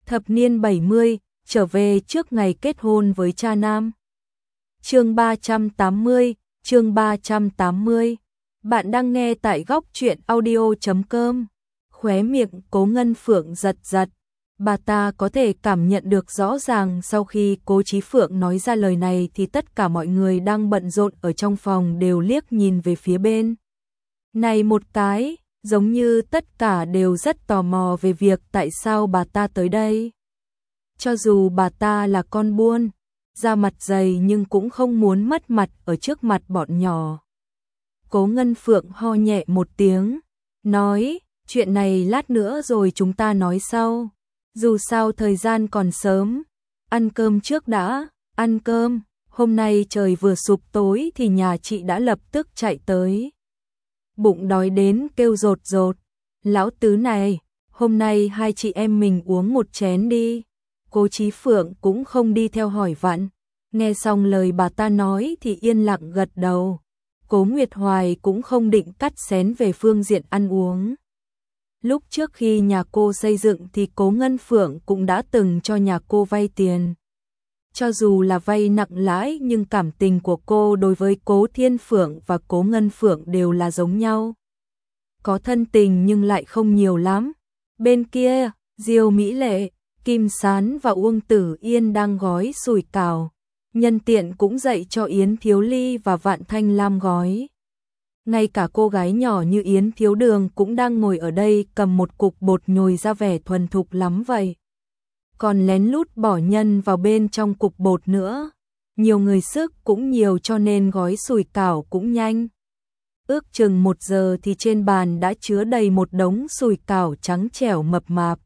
Thập niên 70, trở về trước ngày kết hôn với cha nam. Chương 380, chương 380. Bạn đang nghe tại góc truyện audio.com. Khóe miệng Cố Ngân Phượng giật giật. Bà ta có thể cảm nhận được rõ ràng sau khi Cố Chí Phượng nói ra lời này thì tất cả mọi người đang bận rộn ở trong phòng đều liếc nhìn về phía bên này một cái, giống như tất cả đều rất tò mò về việc tại sao bà ta tới đây. Cho dù bà ta là con buôn, da mặt dày nhưng cũng không muốn mất mặt ở trước mặt bọn nhỏ. Cố Ngân Phượng ho nhẹ một tiếng, nói, chuyện này lát nữa rồi chúng ta nói sau. Dù sao thời gian còn sớm, ăn cơm trước đã, ăn cơm. Hôm nay trời vừa sụp tối thì nhà chị đã lập tức chạy tới. Bụng đói đến kêu rột rột. Lão tứ này, hôm nay hai chị em mình uống một chén đi. Cố Chí Phượng cũng không đi theo hỏi vặn. Nghe xong lời bà ta nói thì yên lặng gật đầu. Cố Nguyệt Hoài cũng không định cắt xén về phương diện ăn uống. Lúc trước khi nhà cô xây dựng thì Cố Ngân Phượng cũng đã từng cho nhà cô vay tiền. Cho dù là vay nặng lãi nhưng cảm tình của cô đối với Cố Thiên Phượng và Cố Ngân Phượng đều là giống nhau. Có thân tình nhưng lại không nhiều lắm. Bên kia, Diêu Mỹ Lệ, Kim Sán và Uông Tử Yên đang gói sủi cảo. Nhân tiện cũng dạy cho Yến Thiếu Ly và Vạn Thanh Lam gói. Ngay cả cô gái nhỏ như Yến Thiếu Đường cũng đang ngồi ở đây cầm một cục bột nhồi ra vẻ thuần thục lắm vậy. Còn lén lút bỏ nhân vào bên trong cục bột nữa. Nhiều người sức cũng nhiều cho nên gói sủi cảo cũng nhanh. Ước chừng 1 giờ thì trên bàn đã chứa đầy một đống sủi cảo trắng trẻo mập mạp.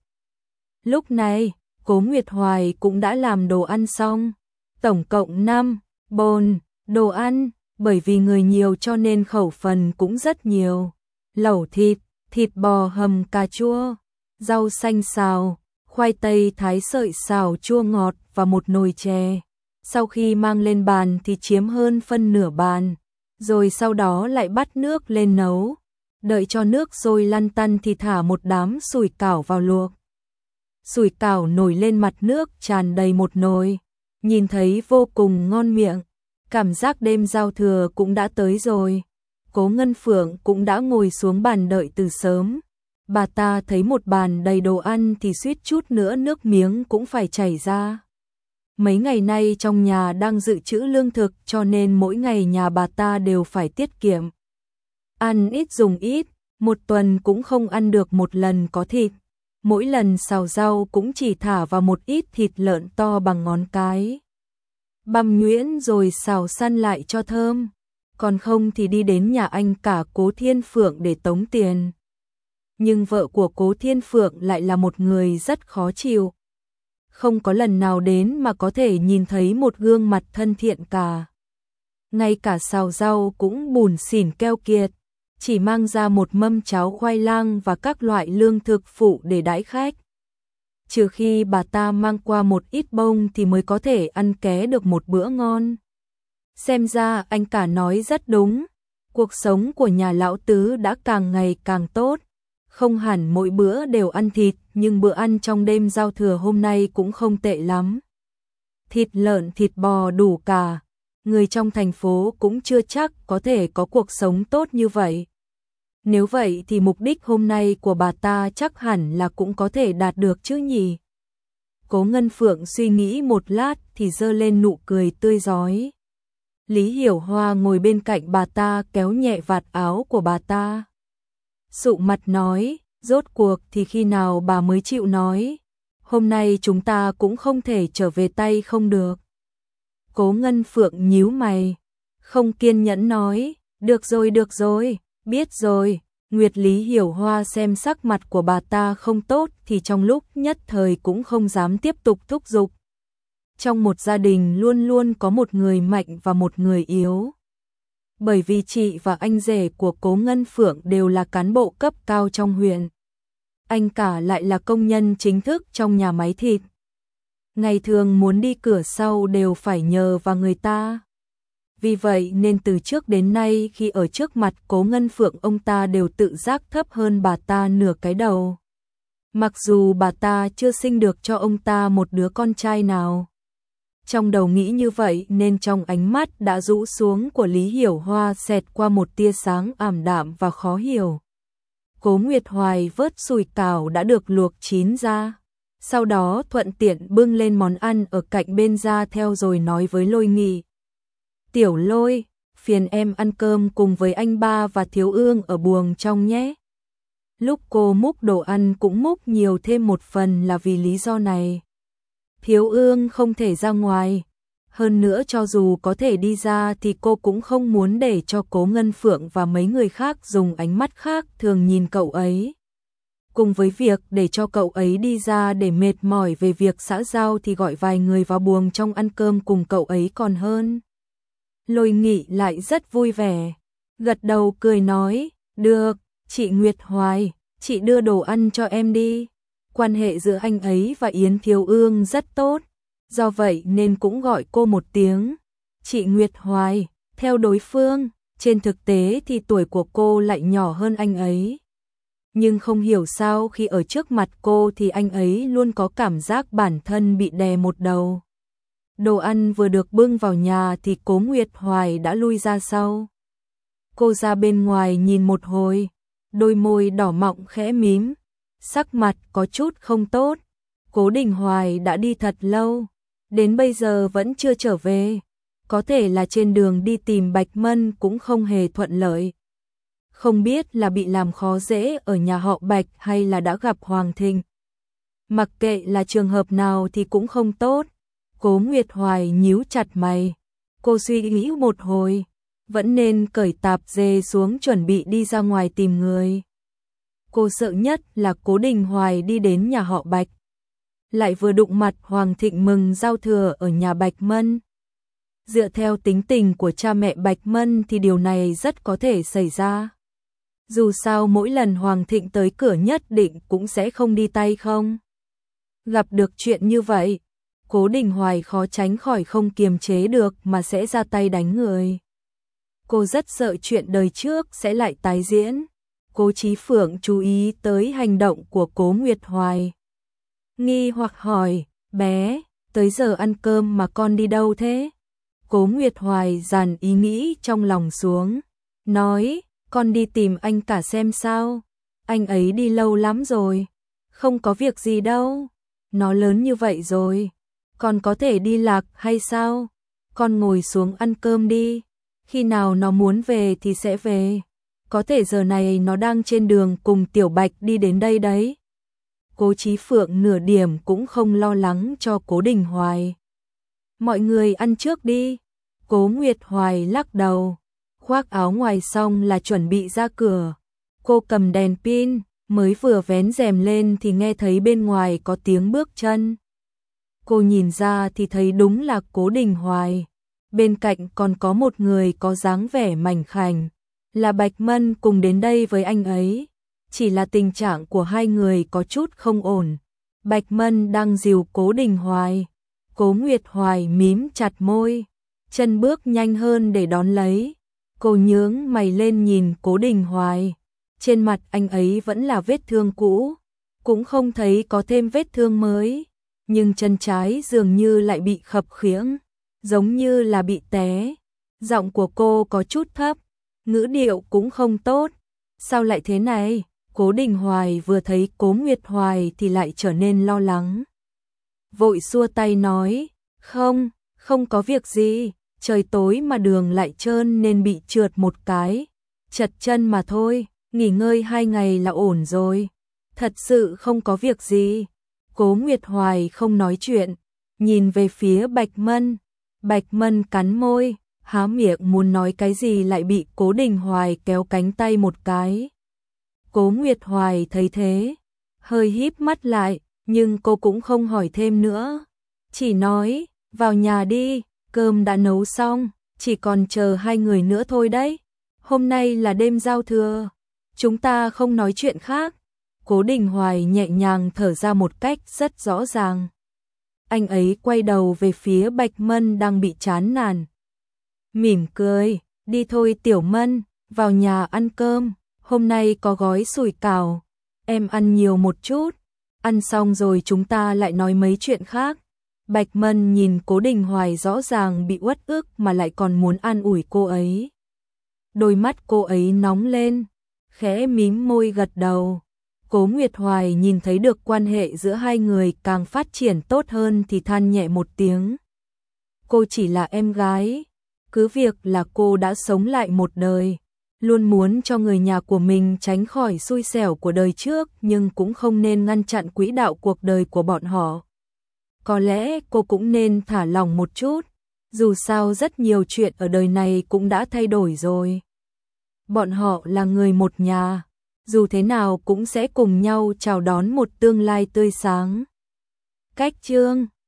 Lúc này, Cố Nguyệt Hoài cũng đã làm đồ ăn xong. Tổng cộng 5 bồn đồ ăn, bởi vì người nhiều cho nên khẩu phần cũng rất nhiều. Lẩu thịt, thịt bò hầm cà chua, rau xanh xào, khoai tây thái sợi xào chua ngọt và một nồi chè. Sau khi mang lên bàn thì chiếm hơn phân nửa bàn, rồi sau đó lại bắt nước lên nấu. Đợi cho nước sôi lăn tăn thì thả một đám sủi cảo vào luộc. Sủi cảo nổi lên mặt nước tràn đầy một nồi, nhìn thấy vô cùng ngon miệng. Cảm giác đêm giao thừa cũng đã tới rồi. Cố Ngân Phượng cũng đã ngồi xuống bàn đợi từ sớm. Bà ta thấy một bàn đầy đồ ăn thì suýt chút nữa nước miếng cũng phải chảy ra. Mấy ngày nay trong nhà đang dự trữ lương thực cho nên mỗi ngày nhà bà ta đều phải tiết kiệm. Ăn ít dùng ít, một tuần cũng không ăn được một lần có thịt. Mỗi lần xào rau cũng chỉ thả vào một ít thịt lợn to bằng ngón cái. Băm nhuyễn rồi xào săn lại cho thơm. Còn không thì đi đến nhà anh cả Cố Thiên Phượng để tống tiền. Nhưng vợ của Cố Thiên Phượng lại là một người rất khó chịu. Không có lần nào đến mà có thể nhìn thấy một gương mặt thân thiện cả. Ngay cả xào rau cũng bủn xỉn keo kiệt. Chỉ mang ra một mâm cháo khoai lang và các loại lương thực phụ để đãi khách. Trừ khi bà ta mang qua một ít bông thì mới có thể ăn ké được một bữa ngon. Xem ra anh cả nói rất đúng. Cuộc sống của nhà lão tứ đã càng ngày càng tốt. Không hẳn mỗi bữa đều ăn thịt, nhưng bữa ăn trong đêm giao thừa hôm nay cũng không tệ lắm. Thịt lợn, thịt bò đủ cả. Người trong thành phố cũng chưa chắc có thể có cuộc sống tốt như vậy. Nếu vậy thì mục đích hôm nay của bà ta chắc hẳn là cũng có thể đạt được chứ nhỉ. Cố Ngân Phượng suy nghĩ một lát thì giơ lên nụ cười tươi rói. Lý Hiểu Hoa ngồi bên cạnh bà ta kéo nhẹ vạt áo của bà ta. Sụ mặt nói, rốt cuộc thì khi nào bà mới chịu nói. Hôm nay chúng ta cũng không thể trở về tay không được. Cố Ngân Phượng nhíu mày, không kiên nhẫn nói, được rồi, biết rồi. Nguyệt Lý Hiểu Hoa xem sắc mặt của bà ta không tốt thì trong lúc nhất thời cũng không dám tiếp tục thúc giục. Trong một gia đình luôn luôn có một người mạnh và một người yếu. Bởi vì chị và anh rể của Cố Ngân Phượng đều là cán bộ cấp cao trong huyện. Anh cả lại là công nhân chính thức trong nhà máy thịt. Ngày thường muốn đi cửa sau đều phải nhờ vào người ta. Vì vậy nên từ trước đến nay khi ở trước mặt Cố Ngân Phượng ông ta đều tự giác thấp hơn bà ta nửa cái đầu. Mặc dù bà ta chưa sinh được cho ông ta một đứa con trai nào. Trong đầu nghĩ như vậy nên trong ánh mắt đã rũ xuống của Lý Hiểu Hoa xẹt qua một tia sáng ảm đạm và khó hiểu. Cố Nguyệt Hoài vớt sủi cảo đã được luộc chín ra. Sau đó thuận tiện bưng lên món ăn ở cạnh bên ra theo rồi nói với Lôi Nghị. Tiểu Lôi, phiền em ăn cơm cùng với anh ba và Thiếu Ương ở buồng trong nhé. Lúc cô múc đồ ăn cũng múc nhiều thêm một phần là vì lý do này. Thiếu Ương không thể ra ngoài. Hơn nữa cho dù có thể đi ra thì cô cũng không muốn để cho Cố Ngân Phượng và mấy người khác dùng ánh mắt khác thường nhìn cậu ấy. Cùng với việc để cho cậu ấy đi ra để mệt mỏi về việc xã giao thì gọi vài người vào buồng trong ăn cơm cùng cậu ấy còn hơn. Lôi Nghị lại rất vui vẻ, gật đầu cười nói, được, chị Nguyệt Hoài, chị đưa đồ ăn cho em đi. Quan hệ giữa anh ấy và Yến Thiếu Ương rất tốt, do vậy nên cũng gọi cô một tiếng, chị Nguyệt Hoài, theo đối phương, trên thực tế thì tuổi của cô lại nhỏ hơn anh ấy. Nhưng không hiểu sao khi ở trước mặt cô thì anh ấy luôn có cảm giác bản thân bị đè một đầu. Đồ ăn vừa được bưng vào nhà thì Cố Nguyệt Hoài đã lui ra sau. Cô ra bên ngoài nhìn một hồi, đôi môi đỏ mọng khẽ mím, sắc mặt có chút không tốt. Cố Đình Hoài đã đi thật lâu, đến bây giờ vẫn chưa trở về. Có thể là trên đường đi tìm Bạch Mân cũng không hề thuận lợi. Không biết là bị làm khó dễ ở nhà họ Bạch hay là đã gặp Hoàng Thịnh. Mặc kệ là trường hợp nào thì cũng không tốt. Cố Nguyệt Hoài nhíu chặt mày. Cô suy nghĩ một hồi, vẫn nên cởi tạp dề xuống chuẩn bị đi ra ngoài tìm người. Cô sợ nhất là Cố Đình Hoài đi đến nhà họ Bạch, lại vừa đụng mặt Hoàng Thịnh mừng giao thừa ở nhà Bạch Mân. Dựa theo tính tình của cha mẹ Bạch Mân thì điều này rất có thể xảy ra. Dù sao mỗi lần Hoàng Thịnh tới cửa nhất định cũng sẽ không đi tay không. Gặp được chuyện như vậy, Cố Đình Hoài khó tránh khỏi không kiềm chế được mà sẽ ra tay đánh người. Cô rất sợ chuyện đời trước sẽ lại tái diễn. Cố Chí Phượng chú ý tới hành động của Cố Nguyệt Hoài. Nghi hoặc hỏi, bé, tới giờ ăn cơm mà con đi đâu thế? Cố Nguyệt Hoài dàn ý nghĩ trong lòng xuống, nói, con đi tìm anh cả xem sao. Anh ấy đi lâu lắm rồi, không có việc gì đâu. Nó lớn như vậy rồi, con có thể đi lạc hay sao? Con ngồi xuống ăn cơm đi, khi nào nó muốn về thì sẽ về. Có thể giờ này nó đang trên đường cùng Tiểu Bạch đi đến đây đấy. Cố Chí Phượng nửa điểm cũng không lo lắng cho Cố Đình Hoài. Mọi người ăn trước đi. Cố Nguyệt Hoài lắc đầu, khoác áo ngoài xong là chuẩn bị ra cửa. Cô cầm đèn pin, mới vừa vén rèm lên thì nghe thấy bên ngoài có tiếng bước chân. Cô nhìn ra thì thấy đúng là Cố Đình Hoài. Bên cạnh còn có một người có dáng vẻ mảnh khảnh, là Bạch Mân cùng đến đây với anh ấy. Chỉ là tình trạng của hai người có chút không ổn. Bạch Mân đang dìu Cố Đình Hoài. Cố Nguyệt Hoài mím chặt môi, chân bước nhanh hơn để đón lấy. Cô nhướng mày lên nhìn Cố Đình Hoài. Trên mặt anh ấy vẫn là vết thương cũ, cũng không thấy có thêm vết thương mới. Nhưng chân trái dường như lại bị khập khiễng, giống như là bị té. Giọng của cô có chút thấp, ngữ điệu cũng không tốt. Sao lại thế này? Cố Đình Hoài vừa thấy Cố Nguyệt Hoài thì lại trở nên lo lắng. Vội xua tay nói, không có việc gì, trời tối mà đường lại trơn nên bị trượt một cái, chật chân mà thôi, nghỉ ngơi 2 ngày là ổn rồi. Thật sự không có việc gì. Cố Nguyệt Hoài không nói chuyện, nhìn về phía Bạch Mân. Bạch Mân cắn môi, há miệng muốn nói cái gì lại bị Cố Đình Hoài kéo cánh tay một cái. Cố Nguyệt Hoài thấy thế, hơi híp mắt lại, nhưng cô cũng không hỏi thêm nữa. Chỉ nói, vào nhà đi, cơm đã nấu xong, chỉ còn chờ 2 người nữa thôi đấy. Hôm nay là đêm giao thừa, chúng ta không nói chuyện khác. Cố Đình Hoài nhẹ nhàng thở ra một cách rất rõ ràng. Anh ấy quay đầu về phía Bạch Mân đang bị chán nản. Mỉm cười, đi thôi Tiểu Mân, vào nhà ăn cơm. Hôm nay có gói sủi cảo, em ăn nhiều một chút. ăn xong rồi chúng ta lại nói mấy chuyện khác. Bạch Mân nhìn Cố Đình Hoài rõ ràng bị uất ức mà lại còn muốn an ủi cô ấy. Đôi mắt cô ấy nóng lên, khẽ mím môi gật đầu. Cố Nguyệt Hoài nhìn thấy được quan hệ giữa hai người càng phát triển tốt hơn thì than nhẹ một tiếng. Cô chỉ là em gái, cứ việc là cô đã sống lại một đời, luôn muốn cho người nhà của mình tránh khỏi xui xẻo của đời trước nhưng cũng không nên ngăn chặn quỹ đạo cuộc đời của bọn họ. Có lẽ cô cũng nên thả lỏng một chút, dù sao rất nhiều chuyện ở đời này cũng đã thay đổi rồi. Bọn họ là người một nhà, dù thế nào cũng sẽ cùng nhau chào đón một tương lai tươi sáng. Cách chương